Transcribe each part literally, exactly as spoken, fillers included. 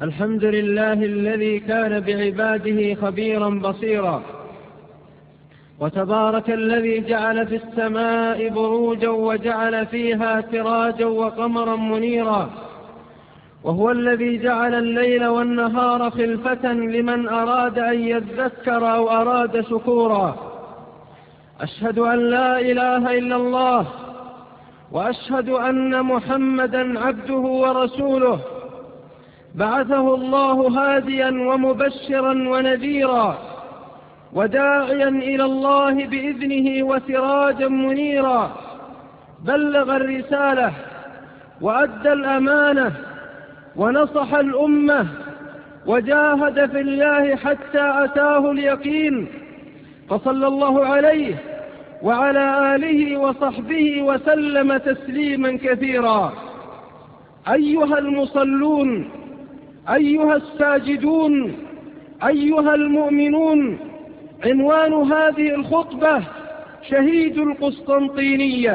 الحمد لله الذي كان بعباده خبيرا بصيرا، وتبارك الذي جعل في السماء بروجا وجعل فيها سراجا وقمرا منيرا، وهو الذي جعل الليل والنهار خلفة لمن أراد أن يذكر أو أراد شكورا. أشهد أن لا إله إلا الله، وأشهد أن محمدا عبده ورسوله، بعثه الله هاديا ومبشرا ونذيرا وداعيا إلى الله بإذنه وسراجا منيرا. بلغ الرسالة وأدى الأمانة ونصح الأمة وجاهد في الله حتى أتاه اليقين، فصلى الله عليه وعلى آله وصحبه وسلم تسليما كثيرا. أيها المصلون، أيها الساجدون، أيها المؤمنون، عنوان هذه الخطبة شهيد القسطنطينية.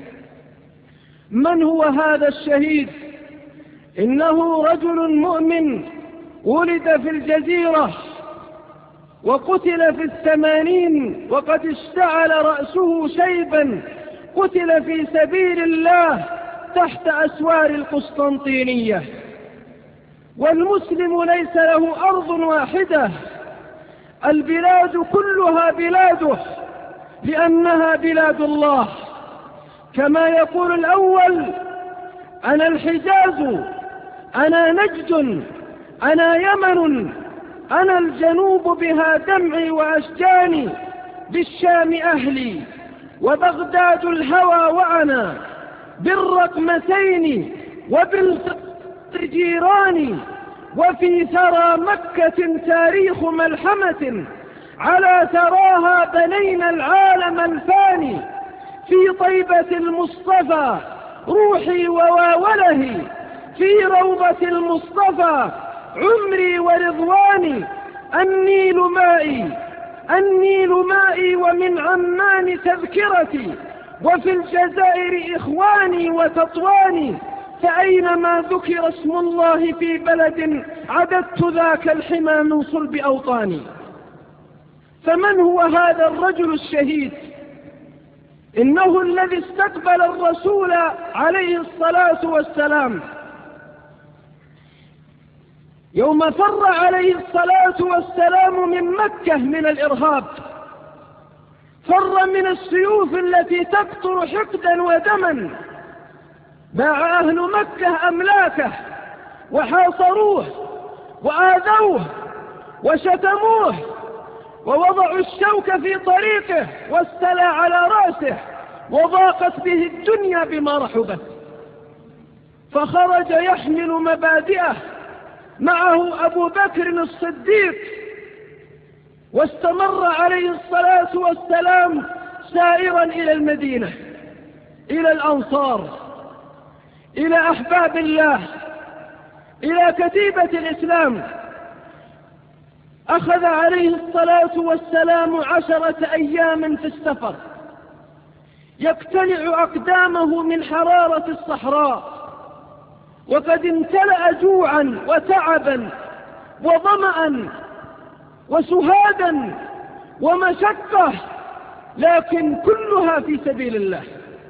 من هو هذا الشهيد؟ إنه رجل مؤمن ولد في الجزيرة وقتل في الثمانين وقد اشتعل رأسه شيبا، قتل في سبيل الله تحت أسوار القسطنطينية. والمسلم ليس له أرض واحدة، البلاد كلها بلاده لأنها بلاد الله. كما يقول الأول: أنا الحجاز، أنا نجد، أنا يمن، أنا الجنوب بها دمعي وأشجاني، بالشام أهلي وبغداد الهوى وأنا، بالرقمتين وبالقطر جيراني، وفي ثرى مكة تاريخ ملحمة، على ثراها بنينا العالم الفاني، في طيبة المصطفى روحي وواولهي، في روضة المصطفى عمري ورضواني. النيل مائي، النيل مائي، ومن عمان تذكرتي، وفي الجزائر إخواني وتطواني، فأينما ذكر اسم الله في بلد عددت ذاك الحمى من صلب أوطاني. فمن هو هذا الرجل الشهيد؟ إنه الذي استقبل الرسول عليه الصلاة والسلام يوم فر عليه الصلاة والسلام من مكة من الإرهاب، فر من السيوف التي تقطر حقدا ودما. باع أهل مكة أملاكه وحاصروه وآذوه وشتموه ووضعوا الشوك في طريقه واستلى على رأسه، وضاقت به الدنيا بما رحبت، فخرج يحمل مبادئه، معه أبو بكر الصديق، واستمر عليه الصلاة والسلام سائرا إلى المدينة، إلى الأنصار، إلى أحباب الله، إلى كتيبة الإسلام. أخذ عليه الصلاة والسلام عشرة أيام في السفر، يقتلع أقدامه من حرارة الصحراء، وقد امتلأ جوعا وتعبا وظمأ وسهادا ومشقة، لكن كلها في سبيل الله.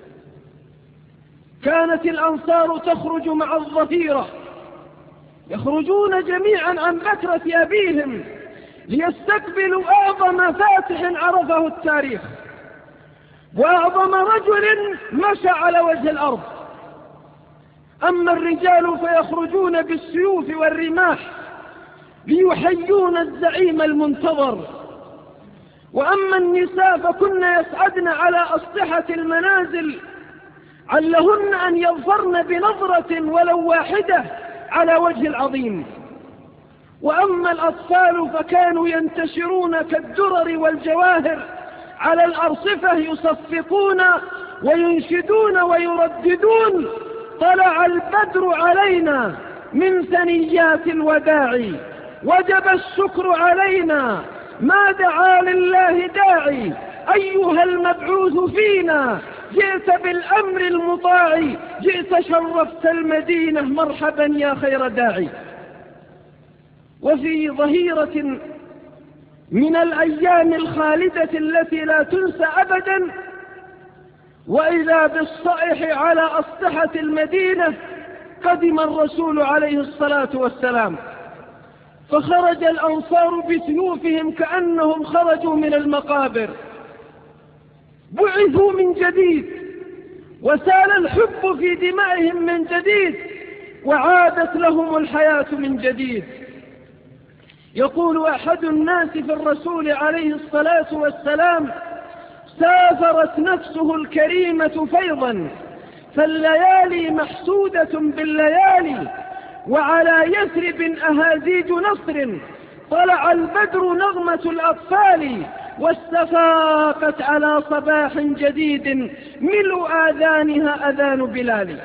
كانت الأنصار تخرج مع الظهيرة، يخرجون جميعا عن بكرة أبيهم ليستقبلوا أعظم فاتح عرفه التاريخ، وأعظم رجل مشى على وجه الأرض. أما الرجال فيخرجون بالسيوف والرماح ليحيون الزعيم المنتظر، وأما النساء فكن يسعدن على أسطحة المنازل، علهن أن يظفرن بنظرة ولو واحدة على وجه العظيم. وأما الأطفال فكانوا ينتشرون كالدرر والجواهر على الأرصفة، يصفقون وينشدون ويرددون: طلع البدر علينا من ثنيات الوداع، وجب الشكر علينا ما دعا لله داعي، أيها المبعوث فينا جئت بالأمر المطاع، جئت شرفت المدينة مرحبا يا خير داعي. وفي ظهيرة من الأيام الخالدة التي لا تنسى أبدا، وإذا بالصائح على أسطحة المدينة قدم الرسول عليه الصلاة والسلام، فخرج الأنصار بسيوفهم كأنهم خرجوا من المقابر، بعثوا من جديد، وسال الحب في دمائهم من جديد، وعادت لهم الحياة من جديد. يقول أحد الناس في الرسول عليه الصلاة والسلام: سافرت نفسه الكريمة فيضا، فالليالي محسودة بالليالي، وعلى يثرب أهازيج نصر، طلع البدر نغمة الأطفال، واستفاقت على صباح جديد ملء آذانها أذان بلال.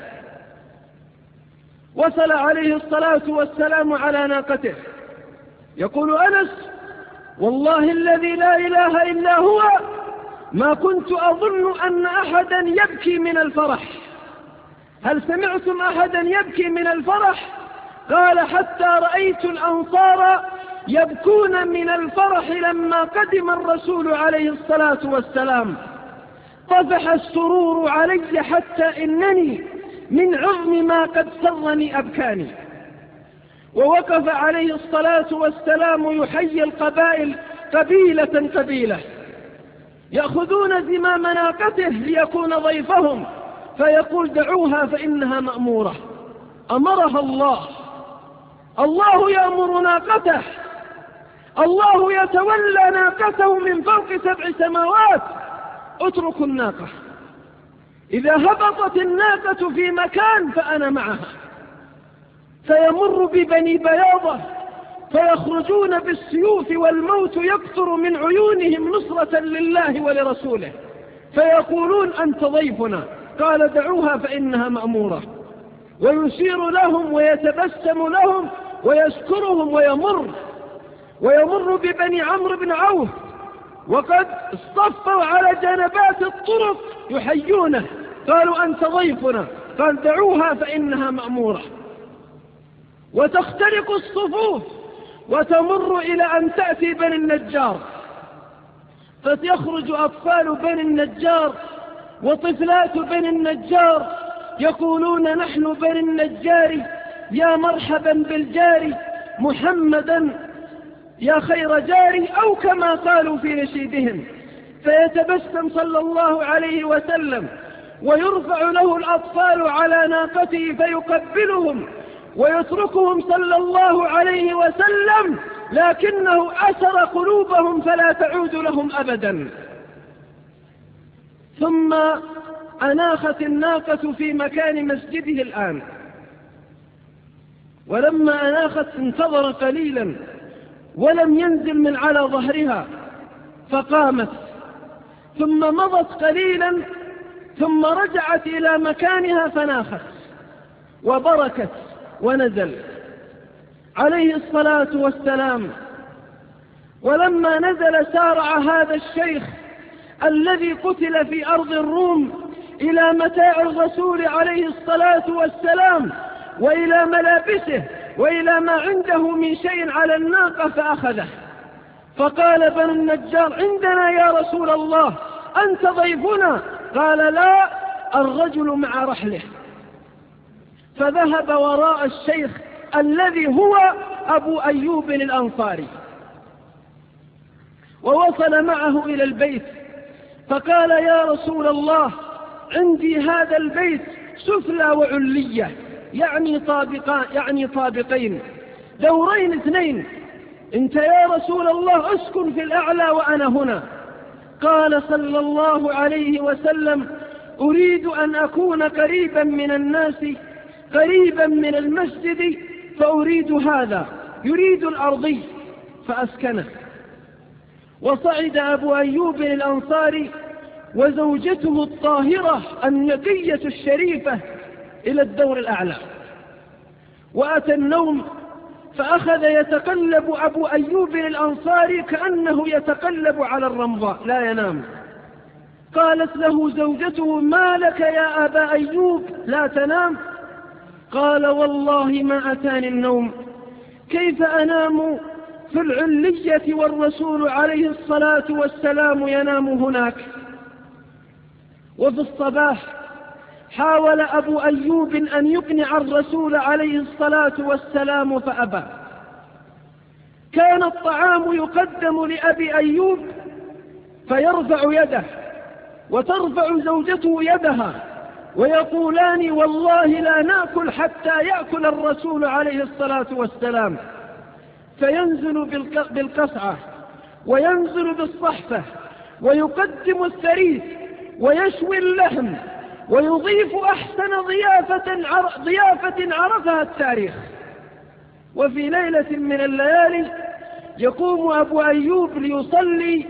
وصل عليه الصلاة والسلام على ناقته، يقول أنس: والله الذي لا إله إلا هو ما كنت أظن أن أحدا يبكي من الفرح. هل سمعتم أحدا يبكي من الفرح؟ قال: حتى رأيت الأنصار يبكون من الفرح لما قدم الرسول عليه الصلاة والسلام. طفح السرور علي حتى إنني من عظم ما قد سرني أبكاني. ووقف عليه الصلاة والسلام يحيي القبائل قبيلة قبيلة، يأخذون زمام ناقته ليكون ضيفهم، فيقول: دعوها فإنها مأمورة، أمرها الله، الله يأمر ناقته، الله يتولى ناقته من فوق سبع سماوات، اتركوا الناقة، إذا هبطت الناقة في مكان فأنا معها. فيمر ببني بياضة فيخرجون بالسيوف والموت يقطر من عيونهم نصرة لله ولرسوله، فيقولون: أنت ضيفنا. قال: دعوها فإنها مأمورة. ويشير لهم ويتبسم لهم ويشكرهم ويمر ويمر ببني عمرو بن عوف وقد اصطفوا على جنبات الطرق يحيونه، قالوا: أنت ضيفنا. قال: دعوها فإنها مأمورة. وتخترق الصفوف وتمر إلى أن تأتي بني النجار، فيخرج أطفال بني النجار وطفلات بني النجار يقولون: نحن بني النجار، يا مرحبا بالجار محمدا يا خير جاري، أو كما قالوا في نشيدهم. فيتبسم صلى الله عليه وسلم ويرفع له الأطفال على ناقته فيقبلهم ويتركهم صلى الله عليه وسلم، لكنه أسر قلوبهم فلا تعود لهم أبدا. ثم أناخت الناقة في مكان مسجده الآن، ولما أناخت انتظر قليلا ولم ينزل من على ظهرها، فقامت ثم مضت قليلا ثم رجعت إلى مكانها فناخت وبركت ونزل عليه الصلاة والسلام. ولما نزل سارع هذا الشيخ الذي قتل في أرض الروم إلى متاع الرسول عليه الصلاة والسلام وإلى ملابسه وإلى ما عنده من شيء على الناقة فأخذه، فقال بنو النجار: عندنا يا رسول الله، أنت ضيفنا. قال: لا، الرجل مع رحله. فذهب وراء الشيخ الذي هو أبو أيوب الأنصاري، ووصل معه إلى البيت، فقال: يا رسول الله، عندي هذا البيت سفلى وعلية، يعني طابقان، يعني طابقين، دورين اثنين، انت يا رسول الله اسكن في الأعلى وأنا هنا. قال صلى الله عليه وسلم: أريد أن أكون قريبا من الناس، قريبا من المسجد، فأريد هذا، يريد الأرضي، فأسكنه. وصعد أبو أيوب الأنصاري وزوجته الطاهرة النقية الشريفة إلى الدور الأعلى، وأتى النوم، فأخذ يتقلب أبو أيوب الأنصاري كأنه يتقلب على الرمضاء لا ينام. قالت له زوجته: ما لك يا أبا أيوب لا تنام؟ قال: والله ما أتاني النوم كيف أنام في العلية والرسول عليه الصلاة والسلام ينام هناك؟ وفي الصباح حاول أبو أيوب أن يقنع الرسول عليه الصلاة والسلام فأبى. كان الطعام يقدم لأبي أيوب فيرفع يده وترفع زوجته يدها ويقولان والله لا نأكل حتى يأكل الرسول عليه الصلاة والسلام، فينزل بالقصعة وينزل بالصحفة ويقدم الثريد ويشوي اللحم ويضيف أحسن ضيافة, ضيافة عرفها التاريخ. وفي ليلة من الليالي يقوم أبو أيوب ليصلي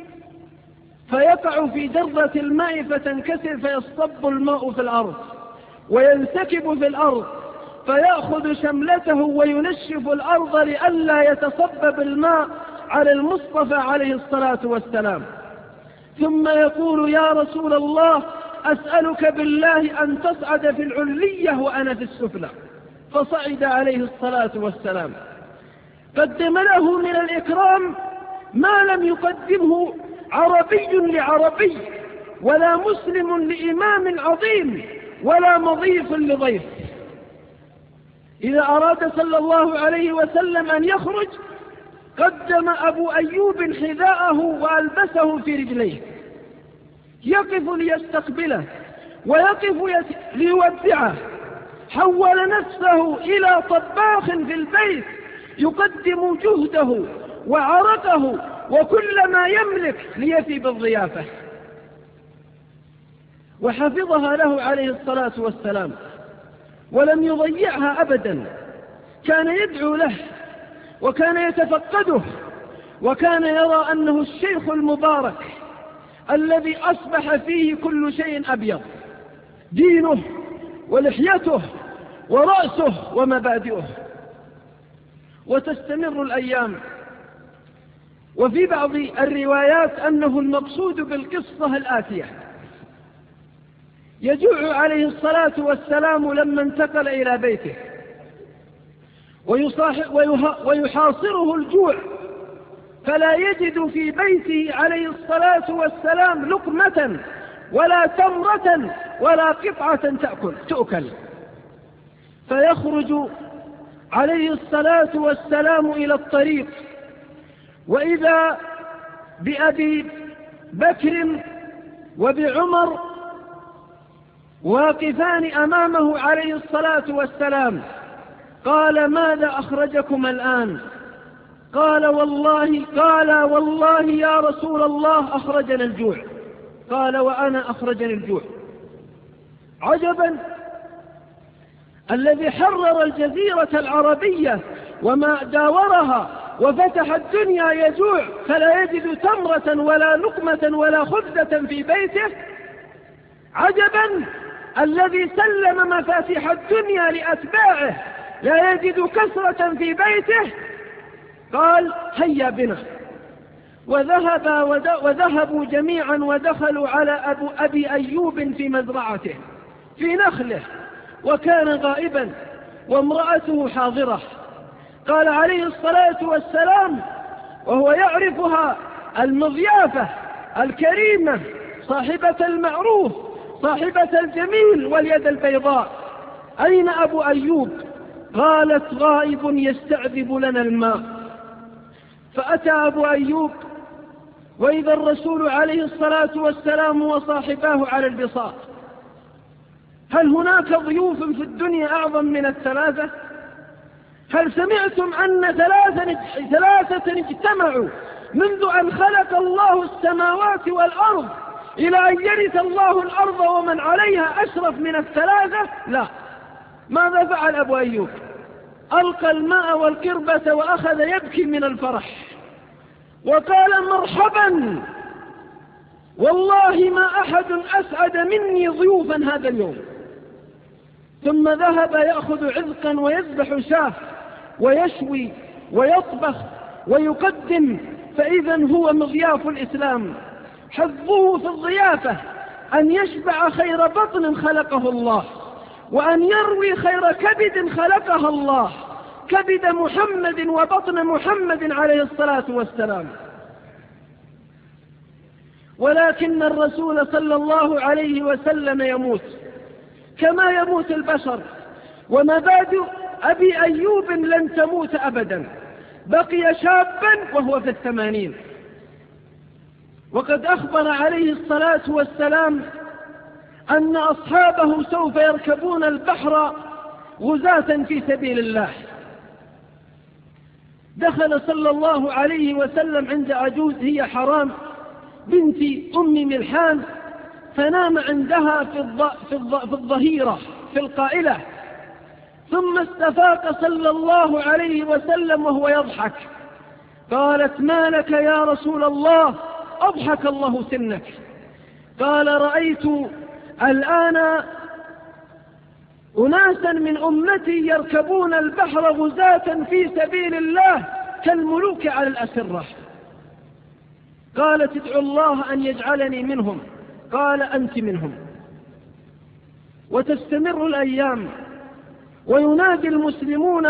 فيقع في جرة الماء فتنكسر فيصطب الماء في الأرض وينسكب في الأرض، فيأخذ شملته وينشف الأرض لئلا يتصبب الماء على المصطفى عليه الصلاة والسلام. ثم يقول يا رسول الله أسألك بالله أن تصعد في العلية وأنا في السفلى، فصعد عليه الصلاة والسلام. قدم له من الإكرام ما لم يقدمه عربي لعربي ولا مسلم لإمام عظيم ولا مضيف لضيف. إذا أراد صلى الله عليه وسلم أن يخرج قدم أبو أيوب حذاءه وألبسه في رجليه، يقف ليستقبله ويقف ليودعه. حول نفسه إلى طباخ في البيت يقدم جهده وعرقه وكل ما يملك ليفي بالضيافة، وحفظها له عليه الصلاة والسلام ولم يضيعها أبدا. كان يدعو له وكان يتفقده وكان يرى أنه الشيخ المبارك الذي أصبح فيه كل شيء أبيض، دينه ولحيته ورأسه ومبادئه. وتستمر الأيام، وفي بعض الروايات أنه المقصود بالقصة الآتية: يجوع عليه الصلاة والسلام لما انتقل إلى بيته ويحاصره الجوع فلا يجد في بيته عليه الصلاة والسلام لقمة ولا تمرة ولا قطعة تأكل تؤكل، فيخرج عليه الصلاة والسلام إلى الطريق، وإذا بأبي بكر وبعمر واقفان أمامه عليه الصلاة والسلام. قال ماذا أخرجكم الآن؟ قال والله قال والله يا رسول الله أخرجنا الجوع. قال وأنا أخرجني الجوع. عجبا، الذي حرر الجزيرة العربية وما داورها وفتح الدنيا يجوع فلا يجد تمرة ولا لقمة ولا خبزة في بيته. عجبا، الذي سلم مفاتيح الدنيا لأتباعه لا يجد كسرة في بيته. قال هيا بنا، وذهب وذهبوا جميعا ودخلوا على أبو أبي أيوب في مزرعته في نخله، وكان غائبا وامرأته حاضرة. قال عليه الصلاة والسلام وهو يعرفها المضيافة الكريمة صاحبة المعروف صاحبة الجميل واليد البيضاء: أين أبو أيوب؟ قالت غائب يستعذب لنا الماء. فأتى أبو أيوب وإذا الرسول عليه الصلاة والسلام وصاحباه على البساط. هل هناك ضيوف في الدنيا أعظم من الثلاثة؟ هل سمعتم أن ثلاثة, ثلاثة اجتمعوا منذ أن خلق الله السماوات والأرض إلى أن يرث الله الأرض ومن عليها أشرف من الثلاثة؟ لا. ماذا فعل أبو أيوب؟ ألقى الماء والقربة وأخذ يبكي من الفرح وقال مرحبا، والله ما أحد أسعد مني ضيوفا هذا اليوم. ثم ذهب يأخذ عذقا ويذبح شاه ويشوي ويطبخ ويقدم، فإذا هو مضياف الإسلام. حظه في الضيافة أن يشبع خير بطن خلقه الله، وأن يروي خير كبد خلقها الله، كبد محمد وبطن محمد عليه الصلاة والسلام. ولكن الرسول صلى الله عليه وسلم يموت كما يموت البشر، ومبادئ أبي أيوب لن تموت أبدا، بقي شابا وهو في الثمانين. وقد أخبر عليه الصلاة والسلام أن أصحابه سوف يركبون البحر غزاة في سبيل الله. دخل صلى الله عليه وسلم عند عجوز هي حرام بنت أم ملحان، فنام عندها في, الض... في, الض... في الظهيرة في القائلة، ثم استفاق صلى الله عليه وسلم وهو يضحك. قالت: ما لك يا رسول الله؟ أضحك الله سنك. قال: رأيت الآن أناسا من أمتي يركبون البحر غزاة في سبيل الله كالملوك على الأسرة. قالت: ادعو الله أن يجعلني منهم. قال: أنت منهم. وتستمر الأيام، وينادي المسلمون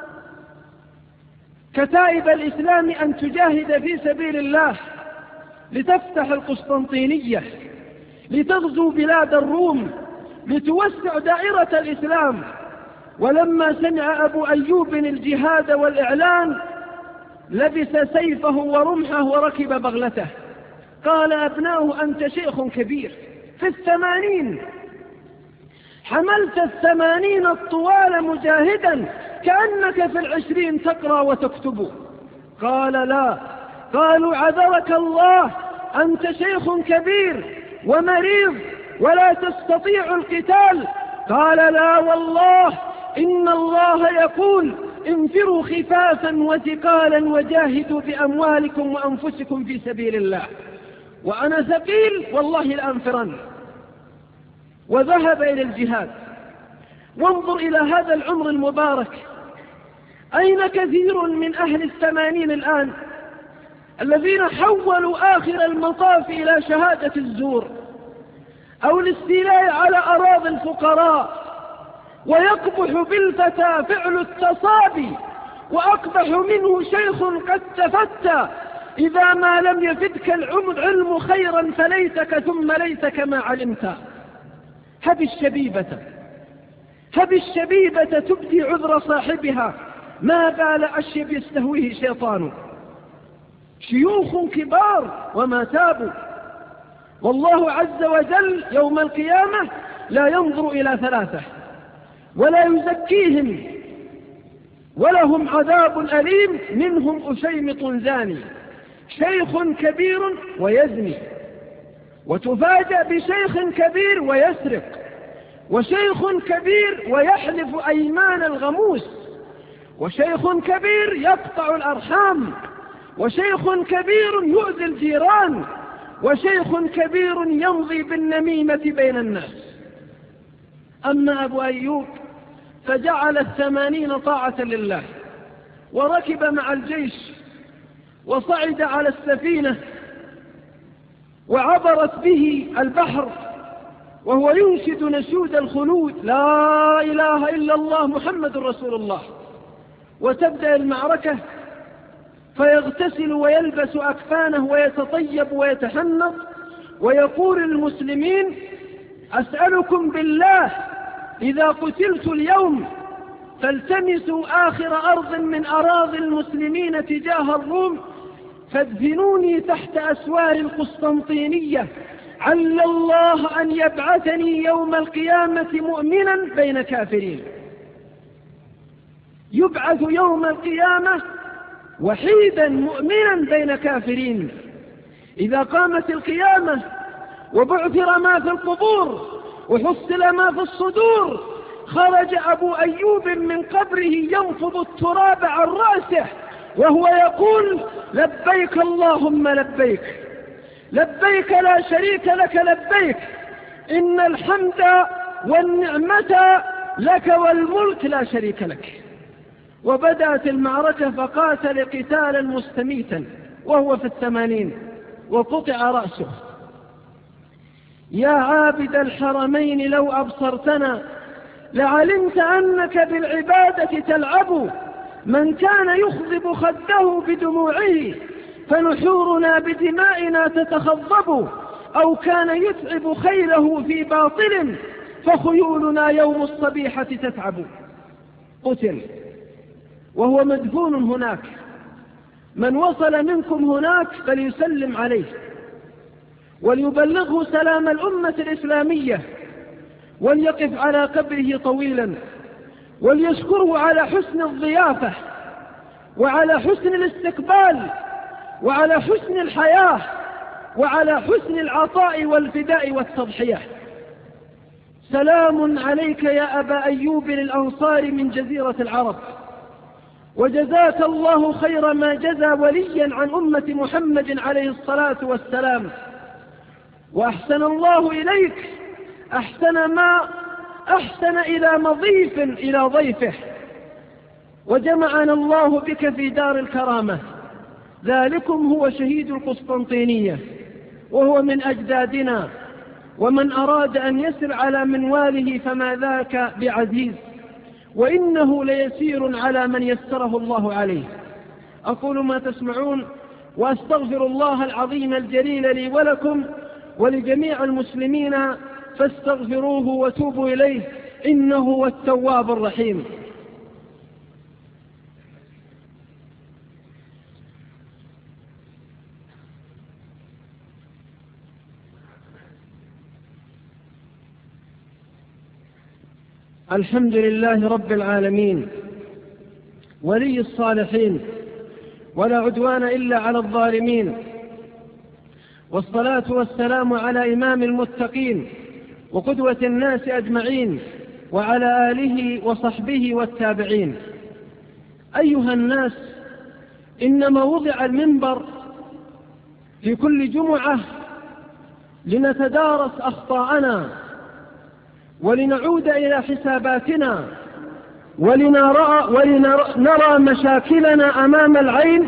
كتائب الإسلام أن تجاهد في سبيل الله لتفتح القسطنطينية، لتغزو بلاد الروم، لتوسع دائرة الإسلام. ولما سمع أبو أيوب الجهاد والإعلان لبس سيفه ورمحه وركب بغلته. قال أبناؤه: أنت شيخ كبير في الثمانين، حملت الثمانين الطوال مجاهدا كأنك في العشرين تقرأ وتكتب. قال: لا. قالوا: عذرك الله، أنت شيخ كبير ومريض ولا تستطيع القتال. قال: لا والله، إن الله يقول: انفروا خفافا وثقالا وجاهدوا بأموالكم وأنفسكم في سبيل الله، وأنا ثقيل والله لأنفرن. وذهب إلى الجهاد. وانظر إلى هذا العمر المبارك، أين كثير من أهل الثمانين الآن الذين حولوا آخر المطاف إلى شهادة الزور أو الاستيلاء على أراضي الفقراء؟ ويقبح بالفتى فعل التصابي، وأقبح منه شيخ قد تفتى. إذا ما لم يفدك العلم خيرا فليتك ثم ليتك ما علمت. هب الشبيبة هب الشبيبة تبدي عذر صاحبها، ما بال أشيب يستهويه شيطان. شيوخ كبار وما تابوا، والله عز وجل يوم القيامة لا ينظر إلى ثلاثة ولا يزكيهم، ولهم عذاب أليم. منهم أشيمط زاني، شيخ كبير ويزني، وتفاجأ بشيخ كبير ويسرق، وشيخ كبير ويحلف أيمان الغموس، وشيخ كبير يقطع الأرحام، وشيخ كبير يؤذي الجيران، وشيخ كبير يمضي بالنميمة بين الناس. أما أبو أيوب فجعل الثمانين طاعة لله، وركب مع الجيش وصعد على السفينة وعبرت به البحر وهو ينشد نشود الخلود: لا إله إلا الله محمد رسول الله. وتبدأ المعركة، فيغتسل ويلبس أكفانه ويتطيب ويتحنط ويقول للمسلمين: أسألكم بالله إذا قتلت اليوم فالتمسوا آخر أرض من أراضي المسلمين تجاه الروم، فادفنوني تحت أسوار القسطنطينية، عل الله أن يبعثني يوم القيامة مؤمنا بين كافرين. يبعث يوم القيامة وحيدا مؤمنا بين كافرين. إذا قامت القيامة وبعثر ما في القبور وحصل ما في الصدور، خرج أبو أيوب من قبره ينفض التراب عن رأسه وهو يقول: لبيك اللهم لبيك، لبيك لا شريك لك لبيك، إن الحمد والنعمة لك والملك لا شريك لك. وبدأت المعركة، فقاتل قتالا مستميتا وهو في الثمانين وقطع رأسه. يا عابد الحرمين لو أبصرتنا لعلمت أنك بالعبادة تلعب، من كان يخضب خده بدموعه فنحورنا بدمائنا تتخضب، أو كان يتعب خيله في باطل فخيولنا يوم الصبيحة تتعب. قتل وهو مدفون هناك، من وصل منكم هناك فليسلم عليه وليبلغه سلام الأمة الإسلامية، وليقف على قبره طويلا وليشكره على حسن الضيافة وعلى حسن الاستقبال وعلى حسن الحياة وعلى حسن العطاء والفداء والتضحية. سلام عليك يا أبا أيوب الأنصار من جزيرة العرب، وجزاك الله خير ما جزى وليا عن أمة محمد عليه الصلاة والسلام، وأحسن الله إليك أحسن ما أحسن إلى مضيف إلى ضيفه، وجمعنا الله بك في دار الكرامة. ذلكم هو شهيد القسطنطينية وهو من أجدادنا، ومن أراد أن يسر على منواله فما ذاك بعزيز، وإنه ليسير على من يسره الله عليه. أقول ما تسمعون وأستغفر الله العظيم الجليل لي ولكم ولجميع المسلمين، فاستغفروه وتوبوا إليه إنه هو التواب الرحيم. الحمد لله رب العالمين ولي الصالحين، ولا عدوان إلا على الظالمين، والصلاة والسلام على إمام المتقين وقدوة الناس أجمعين، وعلى آله وصحبه والتابعين. أيها الناس، إنما وضع المنبر في كل جمعة لنتدارس أخطاءنا ولنعود إلى حساباتنا ولنرى, ولنرى مشاكلنا أمام العين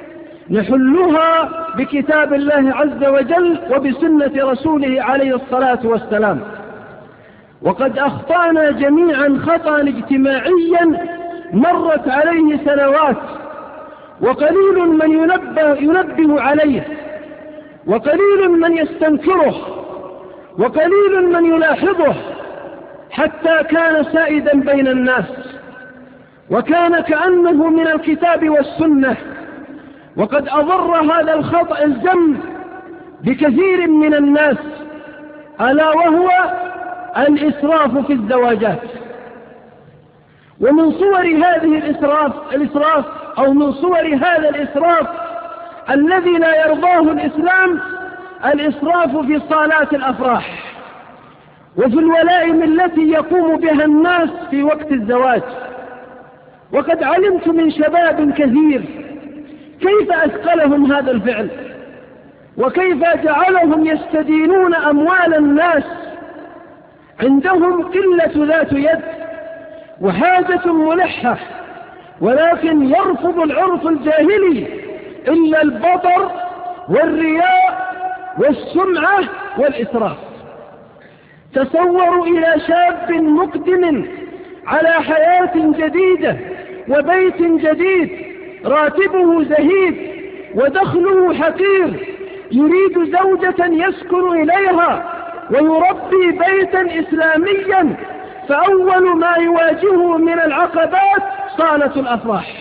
نحلها بكتاب الله عز وجل وبسنة رسوله عليه الصلاة والسلام. وقد أخطأنا جميعا خطأ اجتماعيا مرت عليه سنوات، وقليل من ينبه, ينبه عليه، وقليل من يستنكره، وقليل من يلاحظه، حتى كان سائدا بين الناس، وكان كأنه من الكتاب والسنة. وقد أضر هذا الخطأ الجم بكثير من الناس، ألا وهو الإسراف في الزواجات. ومن صور هذه الإسراف, الإسراف أو من صور هذا الإسراف الذي لا يرضاه الإسلام الإسراف في صالات الأفراح وفي الولائم التي يقوم بها الناس في وقت الزواج. وقد علمت من شباب كثير كيف أثقلهم هذا الفعل، وكيف جعلهم يستدينون أموال الناس، عندهم قلة ذات يد وحاجة ملحة، ولكن يرفض العرف الجاهلي إلا البطر والرياء والسمعة والإسراف. تصوروا إلى شاب مقدم على حياة جديدة وبيت جديد، راتبه زهيد ودخله حقير، يريد زوجة يسكن إليها ويربي بيتا إسلاميا، فأول ما يواجهه من العقبات صالة الأفراح.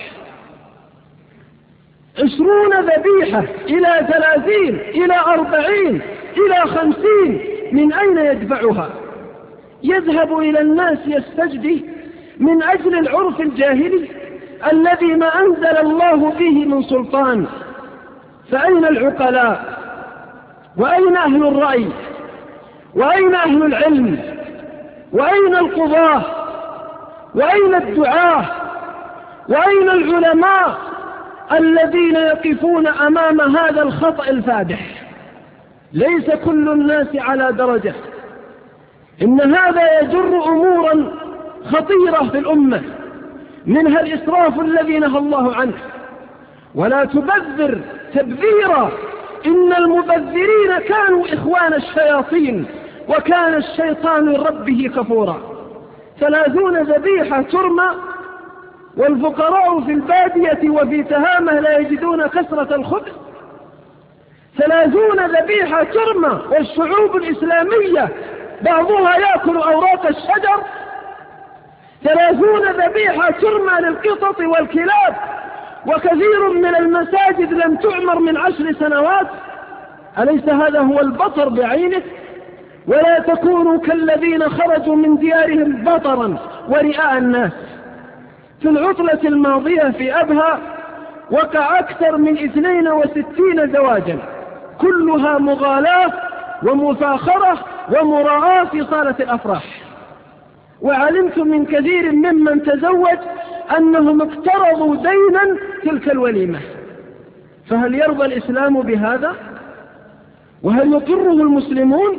عشرون ذبيحة إلى ثلاثين إلى أربعين إلى خمسين، من أين يدفعها؟ يذهب إلى الناس يستجدي من أجل العرف الجاهلي الذي ما أنزل الله به من سلطان. فأين العقلاء؟ وأين أهل الرأي؟ وأين أهل العلم؟ وأين القضاة؟ وأين الدعاة؟ وأين العلماء الذين يقفون أمام هذا الخطأ الفادح؟ ليس كل الناس على درجة. إن هذا يجر أمورا خطيرة في الأمة، منها الإسراف الذي نهى الله عنه. ولا تبذر تبذيرا، إن المبذرين كانوا إخوان الشياطين، وكان الشيطان لربه كفورا. ثلاثون ذبيحة ترمى والفقراء في البادية وفي تهامة لا يجدون كسرة الخبز؟ ثلاثون ذبيحة ترمى والشعوب الإسلامية بعضها يأكل أوراق الشجر. ثلاثون ذبيحة ترمى للقطط والكلاب، وكثير من المساجد لم تعمر من عشر سنوات. أليس هذا هو البطر بعينه؟ ولا تكونوا كالذين خرجوا من ديارهم بطرا ورئاء الناس. في العطلة الماضية في أبها وقع أكثر من اثنين وستين زواجا، كلها مغالاة ومفاخرة ومراعاة في صالة الأفراح. وعلمت من كثير ممن تزوج أنهم اقترضوا دينا تلك الوليمة. فهل يرضى الإسلام بهذا؟ وهل يقره المسلمون؟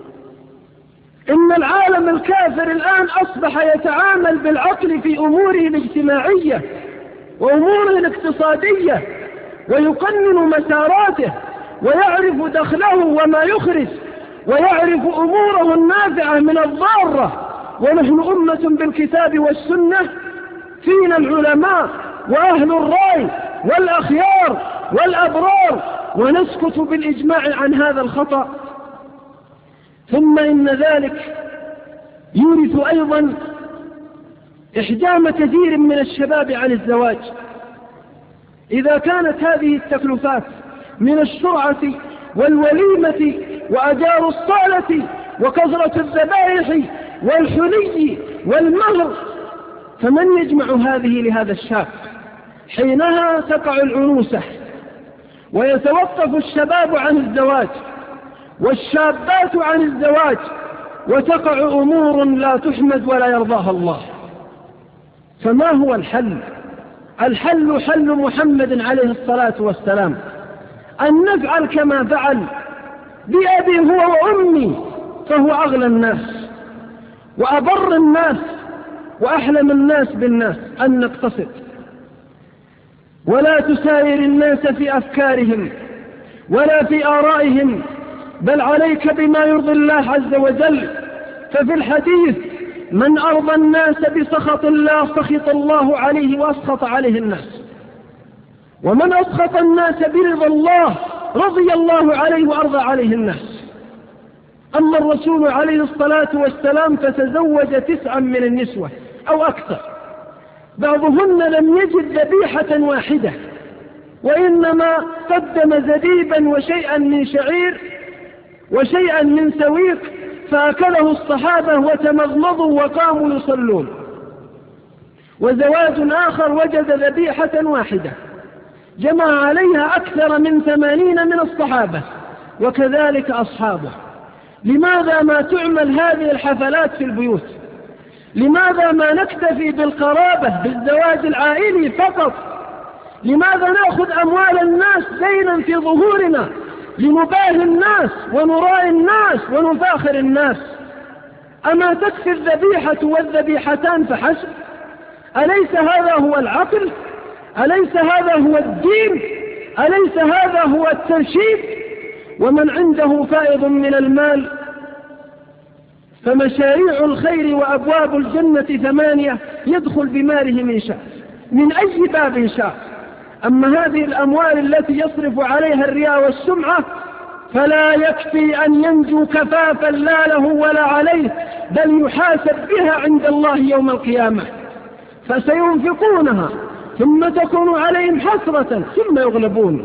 إن العالم الكافر الآن أصبح يتعامل بالعقل في أموره الاجتماعية وأموره الاقتصادية، ويقنن مساراته، ويعرف دخله وما يخرج، ويعرف أموره النافعة من الضارة. ونحن أمة بالكتاب والسنة، فينا العلماء وأهل الرأي والأخيار والأبرار، ونسكت بالإجماع عن هذا الخطأ. ثم إن ذلك يورث أيضا إحجام كثير من الشباب عن الزواج. إذا كانت هذه التكلفات من الشرعة والوليمة وأجار الصالة وكثرة الذبائح والحلي والمهر، فمن يجمع هذه لهذا الشاب؟ حينها تقع العنوسة ويتوقف الشباب عن الزواج والشابات عن الزواج، وتقع أمور لا تحمد ولا يرضاها الله. فما هو الحل؟ الحل حل محمد عليه الصلاة والسلام، أن نفعل كما فعل بأبي هو وأمي، فهو أغلى الناس وأبر الناس وأحلم الناس بالناس، أن نقتصد ولا تساير الناس في أفكارهم ولا في آرائهم، بل عليك بما يرضي الله عز وجل. ففي الحديث: من أرضى الناس بسخط الله سخط الله عليه وأسخط عليه الناس، ومن أسخط الناس برضا الله رضي الله عليه وأرضى عليه الناس. أما الرسول عليه الصلاة والسلام فتزوج تسعا من النسوة أو أكثر، بعضهن لم يجد ذبيحة واحدة، وإنما قدم زبيبا وشيئا من شعير وشيئا من سويق، فأكله الصحابة وتمضمضوا وقاموا يصلون. وزواج آخر وجد ذبيحة واحدة جمع عليها أكثر من ثمانين من الصحابة وكذلك أصحابه. لماذا ما تعمل هذه الحفلات في البيوت؟ لماذا ما نكتفي بالقرابة بالزواج العائلي فقط؟ لماذا نأخذ أموال الناس دينا في ظهورنا لنباهي الناس ونراعي الناس ونفاخر الناس؟ أما تكفي الذبيحة والذبيحتان فحسب؟ أليس هذا هو العقل؟ أليس هذا هو الدين؟ أليس هذا هو الترشيد؟ ومن عنده فائض من المال فمشاريع الخير وأبواب الجنة ثمانية، يدخل بماله من شاء من أي باب شاء. أما هذه الأموال التي يصرف عليها الرياء والسمعة فلا يكفي أن ينجو كفافا لا له ولا عليه، بل يحاسب بها عند الله يوم القيامة. فسينفقونها ثم تكون عليهم حسرة ثم يغلبون.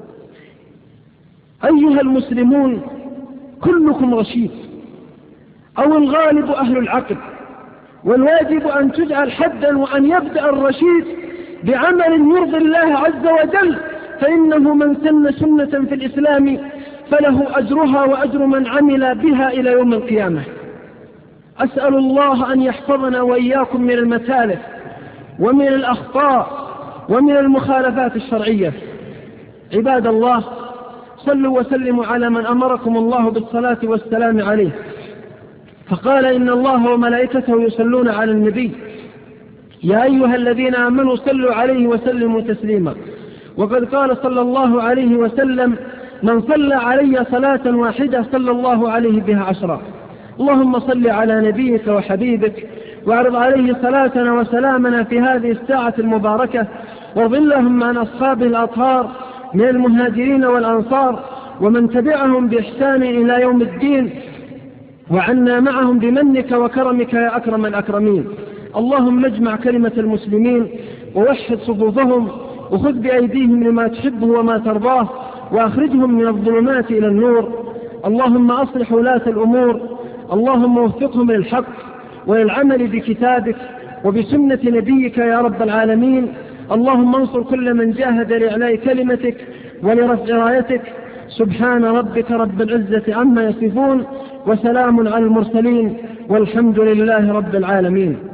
أيها المسلمون، كلكم رشيد أو الغالب أهل العقل، والواجب أن تجعل حدا وأن يبدأ الرشيد بعمل يرضي الله عز وجل، فإنه من سن سنة في الإسلام فله أجرها وأجر من عمل بها إلى يوم القيامة. أسأل الله أن يحفظنا وإياكم من المتالف ومن الأخطاء ومن المخالفات الشرعية. عباد الله، صلوا وسلموا على من أمركم الله بالصلاة والسلام عليه، فقال: إن الله وملائكته يصلون على النبي يا أيها الذين آمنوا صلوا عليه وسلموا تسليما. وقد قال صلى الله عليه وسلم: من صلى علي صلاة واحدة صلى الله عليه بها عشرا. اللهم صل على نبيك وحبيبك واعرض عليه صلاتنا وسلامنا في هذه الساعة المباركة، وارض اللهم عن أصحابه الأطهار من المهاجرين والأنصار ومن تبعهم بإحسان إلى يوم الدين، وعنا معهم بمنك وكرمك يا أكرم الأكرمين. اللهم اجمع كلمة المسلمين ووحد صفوفهم، وخذ بأيديهم لما تحبه وما ترضاه، وأخرجهم من الظلمات إلى النور. اللهم أصلح ولاة الأمور، اللهم وفقهم للحق وللعمل بكتابك وبسنة نبيك يا رب العالمين. اللهم انصر كل من جاهد لإعلاء كلمتك ولرفع رايتك. سبحان ربك رب العزة عما يصفون، وسلام على المرسلين، والحمد لله رب العالمين.